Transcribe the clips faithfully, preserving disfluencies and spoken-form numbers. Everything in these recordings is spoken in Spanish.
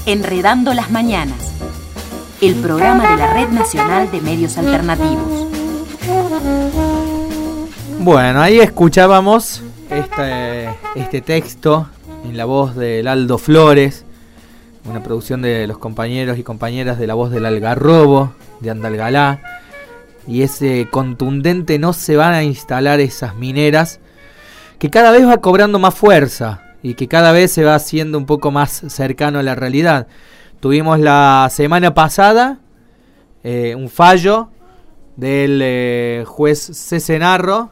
Enredando las Mañanas, el programa de la Red Nacional de Medios Alternativos. Bueno, ahí escuchábamos este, este texto en la voz del Aldo Flores, una producción de los compañeros y compañeras de La Voz del Algarrobo, de Andalgalá, y ese contundente no se van a instalar esas mineras, que cada vez va cobrando más fuerza y que cada vez se va haciendo un poco más cercano a la realidad. Tuvimos la semana pasada eh, un fallo del eh, juez Cesenarro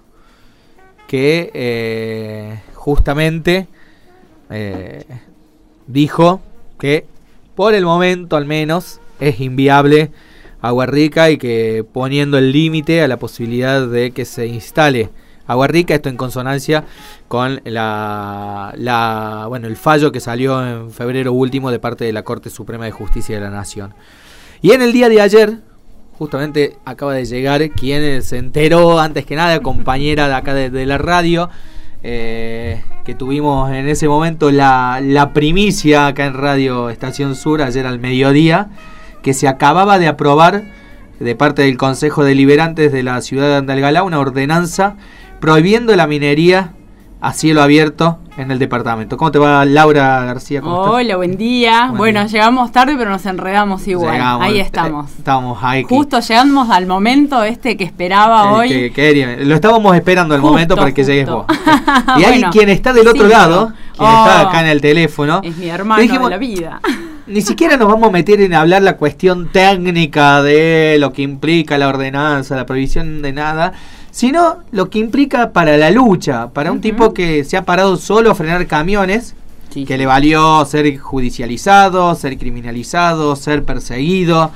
que eh, justamente eh, dijo que por el momento al menos es inviable Agua Rica y que poniendo el límite a la posibilidad de que se instale Agua Rica, esto en consonancia con la, la bueno el fallo que salió en febrero último de parte de la Corte Suprema de Justicia de la Nación. Y en el día de ayer, justamente acaba de llegar quien se enteró antes que nada, compañera de acá de, de la radio, eh, que tuvimos en ese momento la, la primicia acá en Radio Estación Sur ayer al mediodía, que se acababa de aprobar de parte del Consejo Deliberantes de la ciudad de Andalgalá una ordenanza prohibiendo la minería a cielo abierto en el departamento. ¿Cómo te va, Laura García? ¿Cómo Hola, estás? buen día. Buen bueno, día. llegamos tarde, pero nos enredamos igual. Llegamos, ahí estamos. Eh, estamos ahí. Justo llegamos al momento este que esperaba eh, hoy. Que, que, lo estábamos esperando al Justo, momento para que justo. llegues vos. Y hay Bueno, quien está del otro sí, lado, quien oh, está acá en el teléfono. Es mi hermano dijimos, de la vida. Ni siquiera nos vamos a meter en hablar la cuestión técnica de lo que implica la ordenanza, la prohibición de nada, sino lo que implica para la lucha, para un uh-huh. tipo que se ha parado solo a frenar camiones, sí, que sí. le valió ser judicializado, ser criminalizado, ser perseguido,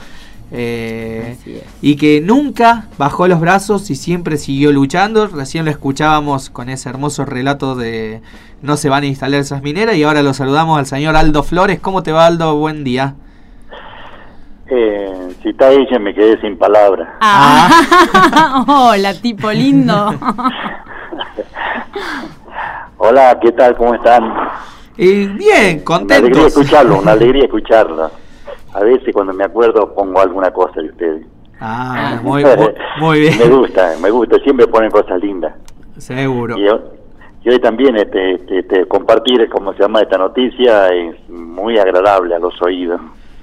eh, y que nunca bajó los brazos y siempre siguió luchando. Recién lo escuchábamos con ese hermoso relato de no se van a instalar esas mineras, y ahora lo saludamos al señor Aldo Flores. ¿Cómo te va, Aldo? Buen día. Eh, si está ella me quedé sin palabras. Ah. Hola, tipo lindo. Hola, ¿qué tal? ¿Cómo están? Y bien, contentos. Una alegría escucharlo, una alegría escucharlo. A veces cuando me acuerdo pongo alguna cosa de ustedes. Ah, muy, muy, muy bien. Me gusta, me gusta, siempre ponen cosas lindas. Seguro. Y, y hoy también este, este, este, compartir, como se llama, esta noticia es muy agradable a los oídos.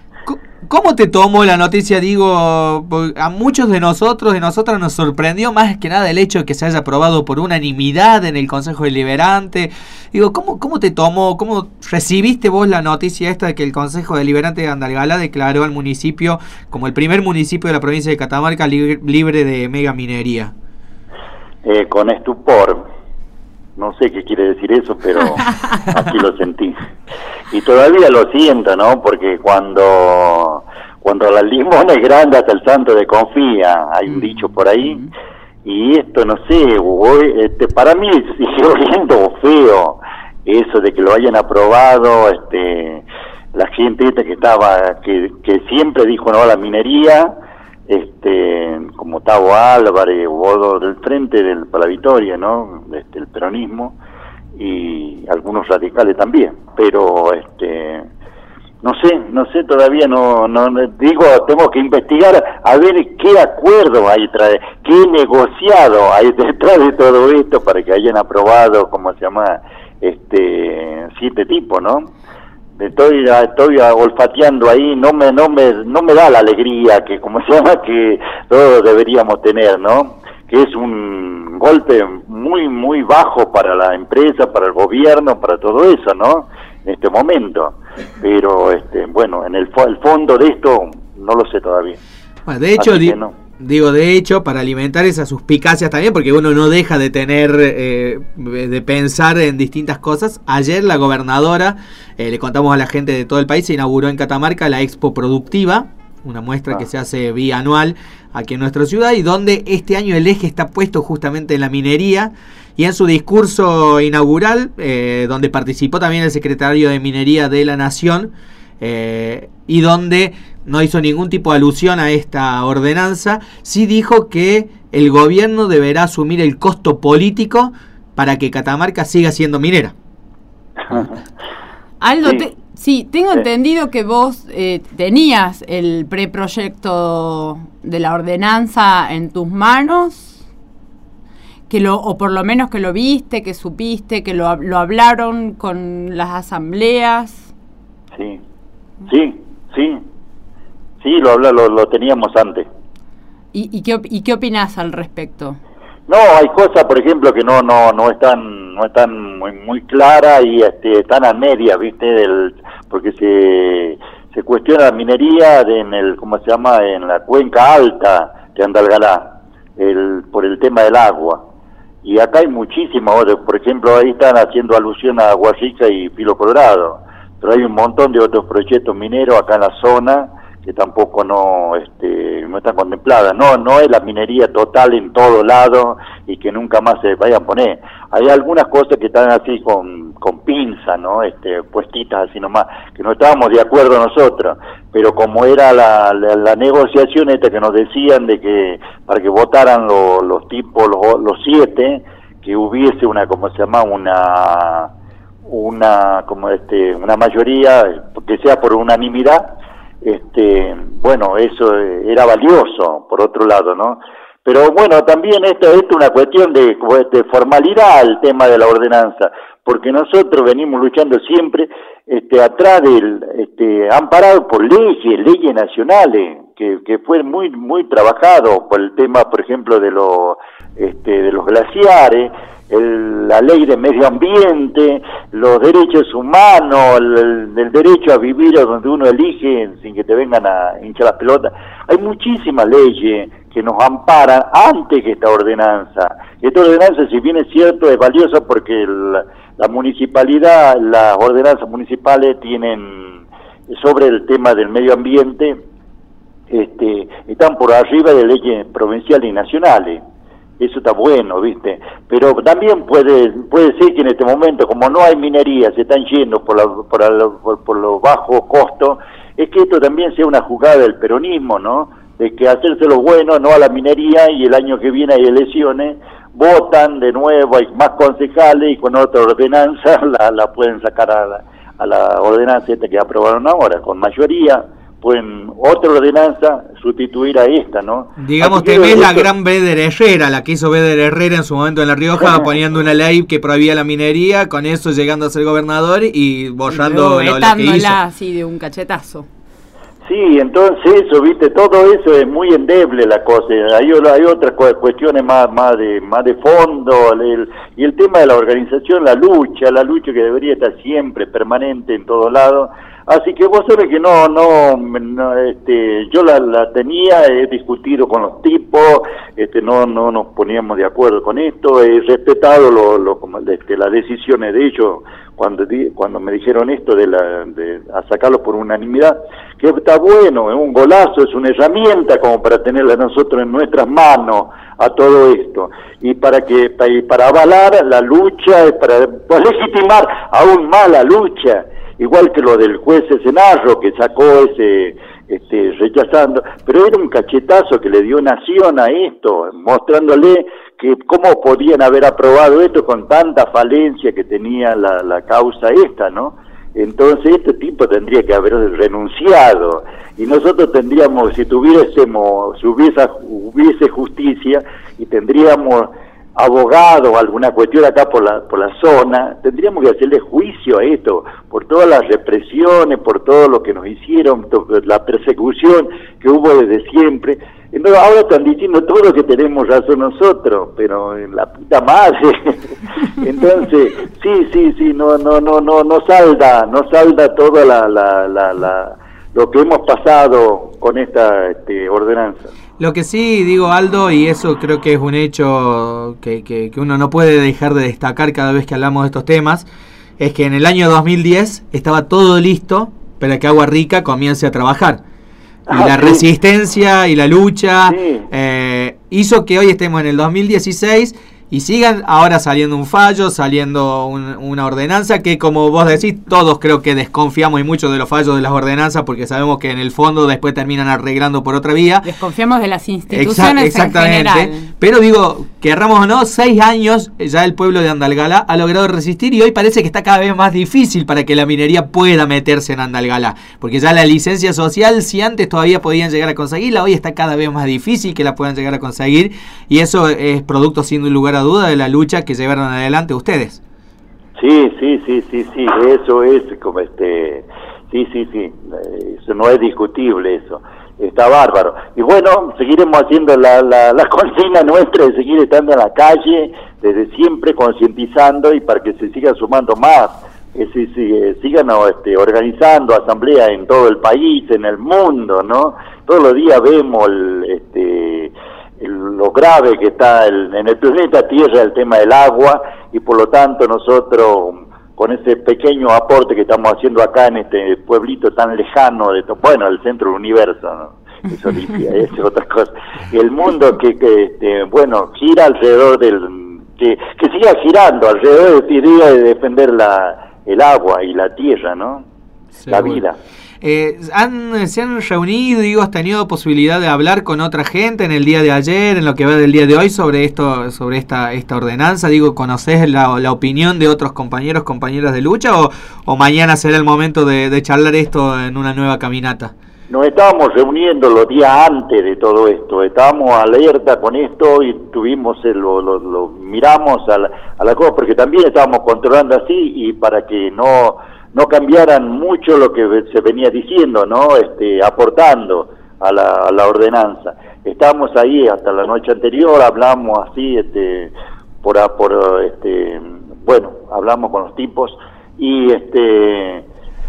¿Cómo te tomó la noticia? Digo, a muchos de nosotros, de nosotras nos sorprendió más que nada el hecho de que se haya aprobado por unanimidad en el Consejo Deliberante. Digo, ¿cómo, cómo te tomó, cómo recibiste vos la noticia esta de que el Consejo Deliberante de Andalgalá declaró al municipio como el primer municipio de la provincia de Catamarca libre, libre de megaminería? Eh, con estupor. No sé qué quiere decir eso, pero así lo sentí. Y todavía lo siento, ¿no? Porque cuando cuando la limón es grande hasta el santo desconfía, hay un dicho por ahí, y esto no sé, voy, este, para mí sigue oliendo feo eso de que lo hayan aprobado, este, la gente esta que estaba, que, que siempre dijo no a la minería, este, como Tavo Álvarez o del Frente del, para la Victoria, ¿no? Este, el peronismo, y algunos radicales también, pero este no sé, no sé todavía, no, no digo, tengo que investigar a ver qué acuerdo hay detrás, qué negociado hay detrás de todo esto para que hayan aprobado, como se llama, este siete tipos, ¿no? Estoy, estoy olfateando ahí, no me, no me, no me da la alegría que, como se llama, que todos deberíamos tener, ¿no? Que es un golpe muy, muy bajo para la empresa, para el gobierno, para todo eso, ¿no? En este momento. Pero, este, bueno, en el, el fondo de esto no lo sé todavía. Bueno, de hecho, di- no. digo, de hecho, para alimentar esas suspicacias también, porque uno no deja de tener, eh, de pensar en distintas cosas. Ayer la gobernadora, eh, le contamos a la gente de todo el país, se inauguró en Catamarca la Expo Productiva, una muestra ah. que se hace bianual aquí en nuestra ciudad, y donde este año el eje está puesto justamente en la minería. Y en su discurso inaugural, eh, donde participó también el secretario de Minería de la Nación, eh, y donde no hizo ningún tipo de alusión a esta ordenanza, sí dijo que el gobierno deberá asumir el costo político para que Catamarca siga siendo minera. Aldo, sí. te, Sí, tengo Sí. entendido que vos eh, tenías el preproyecto de la ordenanza en tus manos, que lo, o por lo menos que lo viste, que supiste, que lo, lo hablaron con las asambleas. Sí, sí, sí, sí, lo, habla, lo, lo teníamos antes. ¿Y, y, qué, op- ¿Y qué opinás al respecto? No, hay cosas, por ejemplo, que no no no están no están muy muy claras y este, están a medias, ¿viste? Del, porque se se cuestiona la minería de, en el ¿cómo se llama? En la cuenca alta de Andalgalá, el por el tema del agua. Y acá hay muchísimas otras, por ejemplo, ahí están haciendo alusión a Agua Rica y Filo Colorado, pero hay un montón de otros proyectos mineros acá en la zona que tampoco no este no están contempladas. No no es la minería total en todo lado y que nunca más se vayan a poner. Hay algunas cosas que están así con con pinza, ¿no? Este puestitas así nomás, que no estábamos de acuerdo nosotros, pero como era la, la, la negociación esta que nos decían de que para que votaran lo, los tipos, los, los siete, que hubiese una, ¿cómo se llama? Una una como este una mayoría que sea por unanimidad. Este, bueno, eso era valioso, por otro lado, ¿no? Pero bueno, también esto, esto es una cuestión de, de formalidad, el tema de la ordenanza, porque nosotros venimos luchando siempre este, atrás del, este, amparado por leyes, leyes nacionales, que, que fue muy muy trabajado por el tema, por ejemplo, de los, este, de los glaciares, el, la ley de medio ambiente, los derechos humanos, el, el derecho a vivir donde uno elige sin que te vengan a hinchar las pelotas. Hay muchísimas leyes que nos amparan antes que esta ordenanza. Esta ordenanza, si bien es cierto, es valiosa porque el, la municipalidad, las ordenanzas municipales tienen sobre el tema del medio ambiente, este, están por arriba de leyes provinciales y nacionales. Eso está bueno, ¿viste? Pero también puede puede ser que en este momento, como no hay minería, se están yendo por, la, por, la, por, por los bajos costos, es que esto también sea una jugada del peronismo, ¿no? De que hacerse lo bueno, no a la minería, y el año que viene hay elecciones, votan de nuevo, hay más concejales, y con otra ordenanza la, la pueden sacar a la, a la ordenanza esta que aprobaron ahora, con mayoría. Pueden otra ordenanza sustituir a esta, ¿no? Digamos, te ves la gran Beder Herrera, la que hizo Beder Herrera en su momento en La Rioja, poniendo una ley que prohibía la minería, con eso llegando a ser gobernador y borrando lo, lo que hizo. Así de un cachetazo. Sí, entonces eso, viste, todo eso es muy endeble la cosa. Hay, hay otras cuestiones más, más de, más de fondo, el, y el tema de la organización, la lucha, la lucha que debería estar siempre permanente en todos lados. Así que vos sabés que no, no, no este, yo la, la tenía, he discutido con los tipos, este, no, no nos poníamos de acuerdo con esto, he respetado lo, lo, como, este, las decisiones de ellos cuando, di, cuando me dijeron esto de, la, de a sacarlo por unanimidad, que está bueno, es un golazo, es una herramienta como para tenerla nosotros en nuestras manos a todo esto, y para que para, para avalar la lucha, para, para legitimar aún más la lucha. Igual que lo del juez Senarro que sacó ese este rechazando, pero era un cachetazo que le dio Nación a esto, mostrándole que cómo podían haber aprobado esto con tanta falencia que tenía la, la causa esta, ¿no? Entonces este tipo tendría que haber renunciado y nosotros tendríamos, si tuviésemos, si hubiese, hubiese justicia y tendríamos abogado o alguna cuestión acá por la por la zona, tendríamos que hacerle juicio a esto, por todas las represiones, por todo lo que nos hicieron, la persecución que hubo desde siempre. Entonces, ahora están diciendo todo que tenemos razón nosotros, pero en la puta madre. Entonces, sí, sí, sí, no, no, no, no, no salda, no salda toda la, la, la, la lo que hemos pasado con esta este, ordenanza. Lo que sí digo, Aldo, y eso creo que es un hecho que, que, que uno no puede dejar de destacar cada vez que hablamos de estos temas, es que en el año dos mil diez estaba todo listo para que Agua Rica comience a trabajar. Y ah, la sí. resistencia y la lucha sí. eh, hizo que hoy estemos en el dos mil dieciséis y sigan ahora saliendo un fallo, saliendo un, una ordenanza que, como vos decís, todos creo que desconfiamos y mucho de los fallos de las ordenanzas porque sabemos que en el fondo después terminan arreglando por otra vía. Desconfiamos de las instituciones Exact, exactamente. en general. Pero digo, querramos o no, seis años ya el pueblo de Andalgalá ha logrado resistir y hoy parece que está cada vez más difícil para que la minería pueda meterse en Andalgalá, porque ya la licencia social, si antes todavía podían llegar a conseguirla, hoy está cada vez más difícil que la puedan llegar a conseguir, y eso es producto sin lugar a duda de la lucha que llevaron adelante ustedes. Sí, sí, sí, sí, sí, eso es como este, sí, sí, sí, eso no es discutible, eso, está bárbaro. Y bueno, seguiremos haciendo la, la, la consigna nuestra de seguir estando en la calle, desde siempre concientizando y para que se sigan sumando más, que se, se, sigan este, organizando asambleas en todo el país, en el mundo, ¿no? Todos los días vemos el, este, el, lo grave que está el, en el planeta Tierra el tema del agua, y por lo tanto nosotros con ese pequeño aporte que estamos haciendo acá en este pueblito tan lejano, de bueno, el centro del universo, ¿no? Eso limpia, es otra cosa. El mundo que, que este, bueno, gira alrededor del, que, que siga girando alrededor de idea de defender la, el agua y la tierra, ¿no? Seguro. La vida. Eh, han, ¿Se han reunido, digo, has tenido posibilidad de hablar con otra gente en el día de ayer, en lo que va del día de hoy sobre esto, sobre esta esta ordenanza? Digo, ¿conocés la, la opinión de otros compañeros, compañeras de lucha, o, o mañana será el momento de, de charlar esto en una nueva caminata? Nos estábamos reuniendo los días antes de todo esto, estábamos alerta con esto y tuvimos, el, lo, lo, lo miramos a la, a la cosa, porque también estábamos controlando así y para que no... no cambiaran mucho lo que se venía diciendo, ¿no? Este, aportando a la, a la ordenanza. Estábamos ahí hasta la noche anterior, hablamos así, este, por, por este, bueno, hablamos con los tipos y este,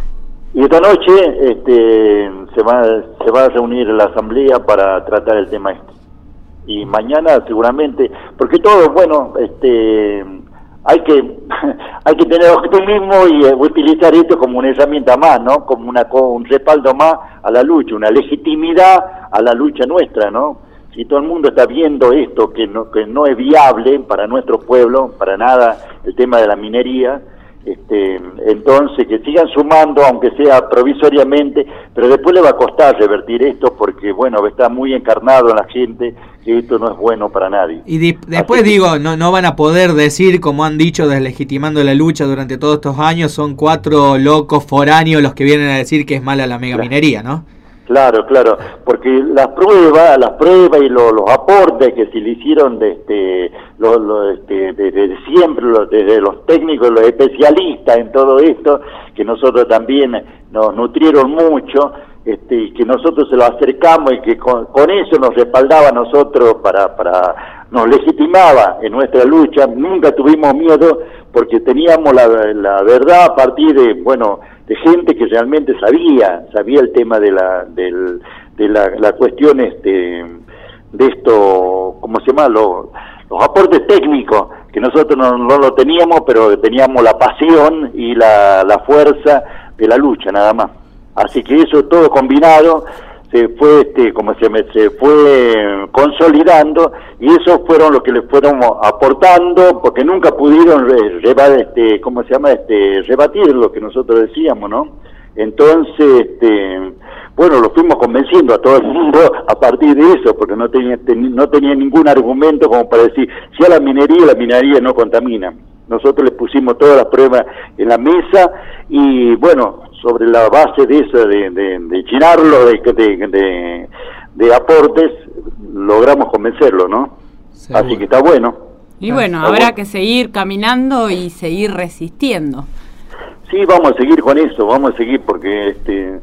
y esta noche, este, se va, se va a reunir la asamblea para tratar el tema este. Y mañana seguramente, porque todo, bueno, este, hay que hay que tener optimismo y eh, utilizar esto como una herramienta más, ¿no? Como una un respaldo más a la lucha, una legitimidad a la lucha nuestra, ¿no? Si todo el mundo está viendo esto que no que no es viable para nuestro pueblo, para nada el tema de la minería, este, entonces que sigan sumando, aunque sea provisoriamente, pero después le va a costar revertir esto porque, bueno, está muy encarnado en la gente que esto no es bueno para nadie. Y de, después que, digo, no no van a poder decir, como han dicho, deslegitimando la lucha durante todos estos años, son cuatro locos foráneos los que vienen a decir que es mala la megaminería, ¿no? Claro, claro, porque las pruebas, las pruebas y lo, los aportes que se le hicieron desde, lo, lo, este, desde siempre, lo, desde los técnicos, los especialistas en todo esto, que nosotros también nos nutrieron mucho, este, y que nosotros se lo acercamos y que con, con eso nos respaldaba a nosotros para, para, nos legitimaba en nuestra lucha, nunca tuvimos miedo porque teníamos la, la verdad a partir de, bueno, de gente que realmente sabía, sabía el tema de la, del, de la, la cuestión este, de esto, ¿cómo se llama? Los, los aportes técnicos, que nosotros no, no lo teníamos, pero teníamos la pasión y la, la fuerza de la lucha, nada más. Así que eso todo combinado se fue, este, como se, me, se fue consolidando, y esos fueron los que les fueron aportando, porque nunca pudieron re, re, este, ¿cómo se llama? Este, rebatir lo que nosotros decíamos, ¿no? Entonces, este, bueno, lo fuimos convenciendo a todo el mundo a partir de eso, porque no tenía, ten, no tenía ningún argumento como para decir, si a la minería, la minería no contamina. Nosotros les pusimos todas las pruebas en la mesa y, bueno, sobre la base de eso, de, de, de llenarlo de, de, de, de aportes, logramos convencerlo, ¿no? Seguro. Así que está bueno. Y bueno, está habrá bueno. que seguir caminando y seguir resistiendo. Sí, vamos a seguir con eso, vamos a seguir porque este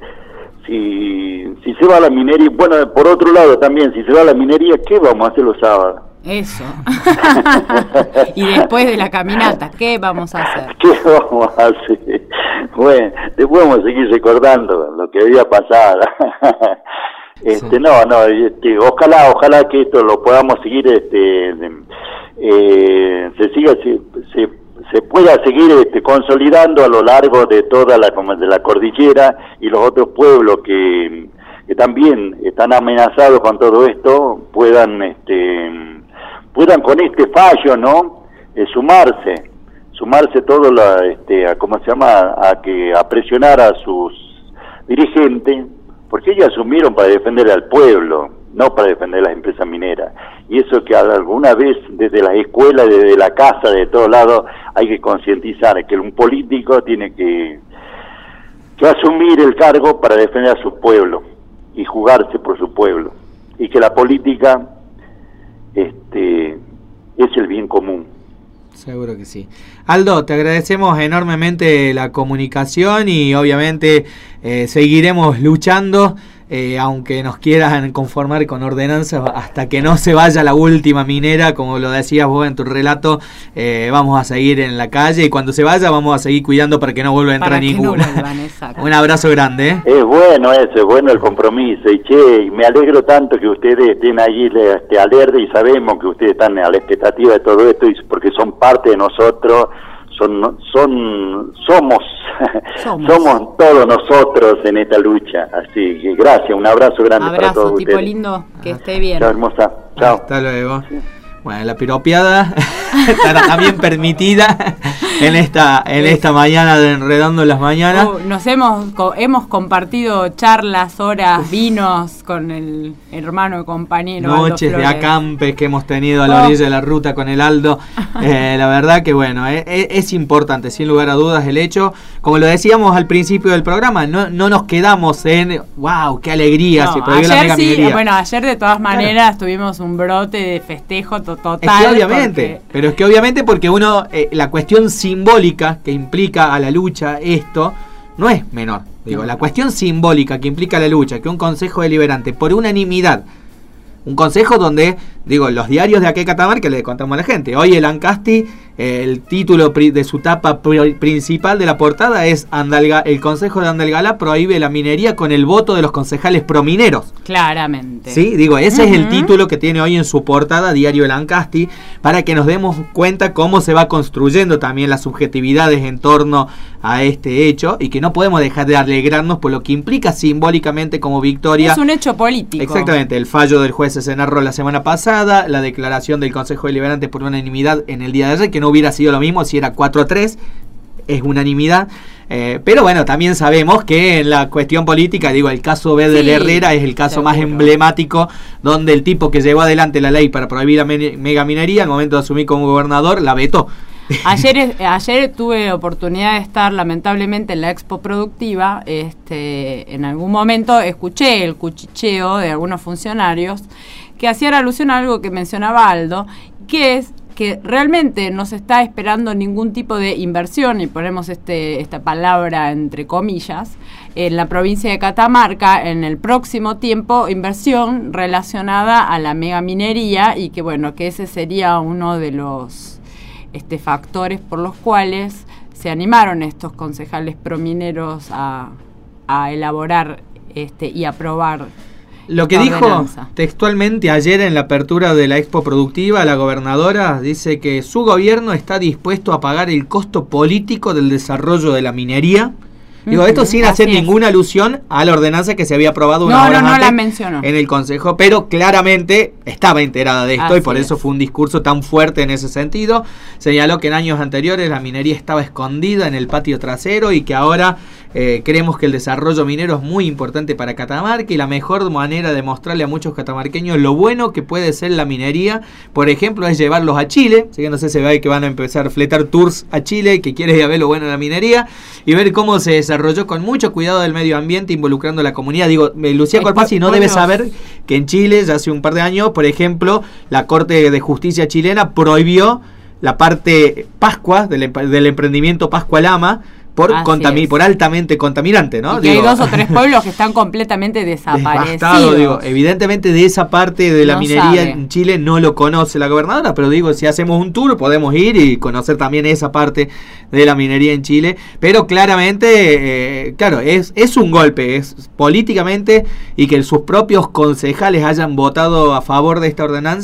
si, si se va a la minería, bueno, por otro lado también, si se va a la minería, ¿qué vamos a hacer los sábados? Eso. Y después de la caminata, ¿qué vamos a hacer? ¿Qué vamos a hacer? Bueno, después vamos a seguir recordando lo que había pasado. Este, sí. No, no, este, ojalá, ojalá que esto lo podamos seguir, este, eh, se siga, se, se, se pueda seguir este, consolidando a lo largo de toda la, como de la cordillera y los otros pueblos que, que también están amenazados con todo esto, puedan, este, puedan con este fallo, ¿no? Eh, sumarse, sumarse todo la, este, a, ¿cómo se llama? A que a presionar a sus dirigentes, porque ellos asumieron para defender al pueblo, no para defender las empresas mineras. Y eso que alguna vez desde las escuelas, desde la casa, de todos lados, hay que concientizar que un político tiene que, que asumir el cargo para defender a su pueblo y jugarse por su pueblo. Y que la política este, es el bien común. Seguro que sí. Aldo, te agradecemos enormemente la comunicación y obviamente eh, seguiremos luchando, eh, aunque nos quieran conformar con ordenanzas, hasta que no se vaya la última minera, como lo decías vos en tu relato, eh, vamos a seguir en la calle y cuando se vaya vamos a seguir cuidando para que no vuelva a entrar ninguna. No vuelvan, un abrazo grande. ¿eh? Es bueno eso, es bueno el compromiso y che, y me alegro tanto que ustedes estén allí este, alerta y sabemos que ustedes están a la expectativa de todo esto y porque son parte de nosotros. Son, son, somos, somos, somos todos nosotros en esta lucha. Así que gracias, un abrazo grande abrazo, para todos tipo ustedes. Lindo, que esté bien. Chao, hermosa. Chao. Hasta luego. Sí. Bueno, la piropeada estará también permitida en esta en esta mañana de Enredando las Mañanas. Uh, nos hemos hemos compartido charlas, horas, vinos con el hermano y compañero noches Aldo de acampes que hemos tenido a la orilla oh. de la ruta con el Aldo. Eh, la verdad que bueno, eh, es importante, sin lugar a dudas, el hecho, como lo decíamos al principio del programa, no, no nos quedamos en wow, qué alegría, no, se prohibió ayer la mega sí, minería. Bueno, ayer de todas maneras claro. tuvimos un brote de festejo total. Es que obviamente, porque... pero es que obviamente porque uno, eh, la cuestión simbólica que implica a la lucha esto, no es menor. Digo, no. La cuestión simbólica que implica la lucha, que un consejo deliberante por unanimidad, un consejo donde, digo, los diarios de aquí de Catamarca le contamos a la gente, hoy el Ancasti, eh, el título de su tapa pr- principal de la portada es Andalga, el Consejo de Andalgalá prohíbe la minería con el voto de los concejales promineros. Claramente. Sí, digo, ese uh-huh. es el título que tiene hoy en su portada Diario El Ancasti, para que nos demos cuenta cómo se va construyendo también las subjetividades en torno a este hecho y que no podemos dejar de alegrarnos por lo que implica simbólicamente como victoria. Es un hecho político. Exactamente, el fallo del juez Ecenarro la semana pasada, la declaración del Consejo Deliberante por unanimidad en el día de ayer, que no hubiera sido lo mismo si era cuatro a tres, es unanimidad. Eh, pero bueno, también sabemos que en la cuestión política, digo, el caso Bedel sí, Herrera es el caso seguro. Más emblemático, donde el tipo que llevó adelante la ley para prohibir la me- megaminería, al momento de asumir como gobernador, la vetó. Ayer, ayer tuve oportunidad de estar lamentablemente en la Expo Productiva. Este, en algún momento escuché el cuchicheo de algunos funcionarios que hacían alusión a algo que mencionaba Aldo, que es que realmente no se está esperando ningún tipo de inversión, y ponemos este esta palabra entre comillas, en la provincia de Catamarca en el próximo tiempo, inversión relacionada a la megaminería, y que bueno, que ese sería uno de los este factores por los cuales se animaron estos concejales promineros a, a elaborar este y aprobar. Lo que dijo textualmente ayer en la apertura de la Expo Productiva, la gobernadora dice que su gobierno está dispuesto a pagar el costo político del desarrollo de la minería. Digo, esto sin hacer ninguna alusión a la ordenanza que se había aprobado una no, hora no, no antes la mencionó. En el Consejo, pero claramente estaba enterada de esto. Así y por es. Eso fue un discurso tan fuerte en ese sentido. Señaló que en años anteriores la minería estaba escondida en el patio trasero y que ahora eh, creemos que el desarrollo minero es muy importante para Catamarca y la mejor manera de mostrarle a muchos catamarqueños lo bueno que puede ser la minería, por ejemplo, es llevarlos a Chile. Así que no sé si ve que van a empezar a fletar tours a Chile, que quiere ir a ver lo bueno de la minería y ver cómo se desarrolla desarrolló con mucho cuidado del medio ambiente, involucrando a la comunidad. Digo, Lucía Corpazzi no debe saber que en Chile, ya hace un par de años, por ejemplo, la Corte de Justicia chilena prohibió la parte Pascua del, del emprendimiento Pascua Lama por, contami- por altamente contaminante, ¿no? Y que digo, hay dos o tres pueblos que están completamente desaparecidos. Digo, evidentemente de esa parte de la no minería sabe. En Chile no lo conoce la gobernadora, pero digo, si hacemos un tour podemos ir y conocer también esa parte de la minería en Chile, pero claramente, eh, claro, es, es un golpe, es políticamente, y que sus propios concejales hayan votado a favor de esta ordenanza,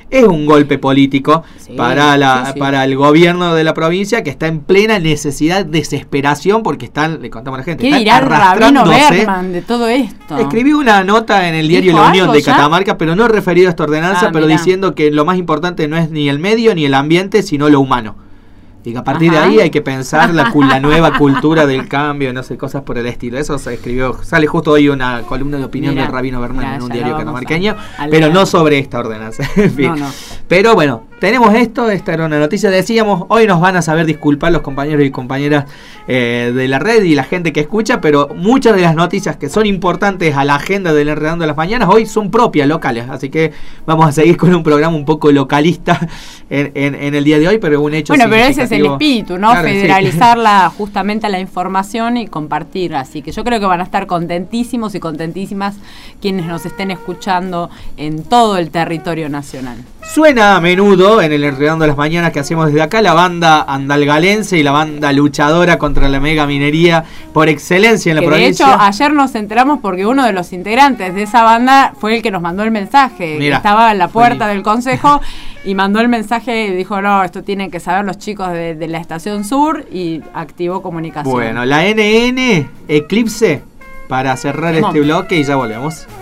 es un golpe político sí, para, la, sí, sí. para el gobierno de la provincia, que está en plena necesidad, desesperación, porque están, le contamos a la gente, ¿Qué están dirá Rabino arrastrándose. Berman de todo esto? Escribí una nota en el diario ¿Dijo La Unión algo de ya? Catamarca, pero no referido a esta ordenanza, Ah, pero mirá. diciendo que lo más importante no es ni el medio ni el ambiente, sino lo humano. Y que a partir Ajá. de ahí hay que pensar la, cu- la nueva cultura del cambio, no sé, cosas por el estilo. Eso se escribió, sale justo hoy una columna de opinión Mirá, del Rabino Berman mirá, en un ya diario la vamos catamarqueño, a- a pero leer. no sobre esta ordenanza. En fin. No, no. Pero bueno, tenemos esto, esta era una noticia, decíamos, hoy nos van a saber disculpar los compañeros y compañeras eh, de la red y la gente que escucha, pero muchas de las noticias que son importantes a la agenda del Enredando de las Mañanas hoy son propias, locales, así que vamos a seguir con un programa un poco localista en, en, en el día de hoy, pero un hecho Bueno, pero ese es el significativo. espíritu, ¿no? Claro, sí. Federalizarla justamente a la información y compartirla. Así que yo creo que van a estar contentísimos y contentísimas quienes nos estén escuchando en todo el territorio nacional. Suena a menudo en el Enredando de las Mañanas que hacemos desde acá la banda andalgalense y la banda luchadora contra la mega minería por excelencia en la Que de provincia. hecho, ayer nos enteramos porque uno de los integrantes de esa banda fue el que nos mandó el mensaje. Mirá, Estaba en la puerta buenísimo. del consejo y mandó el mensaje y dijo, no, esto tienen que saber los chicos de, de la Estación Sur, y activó comunicación. Bueno, la N N Eclipse para cerrar Vamos. este bloque y ya volvemos.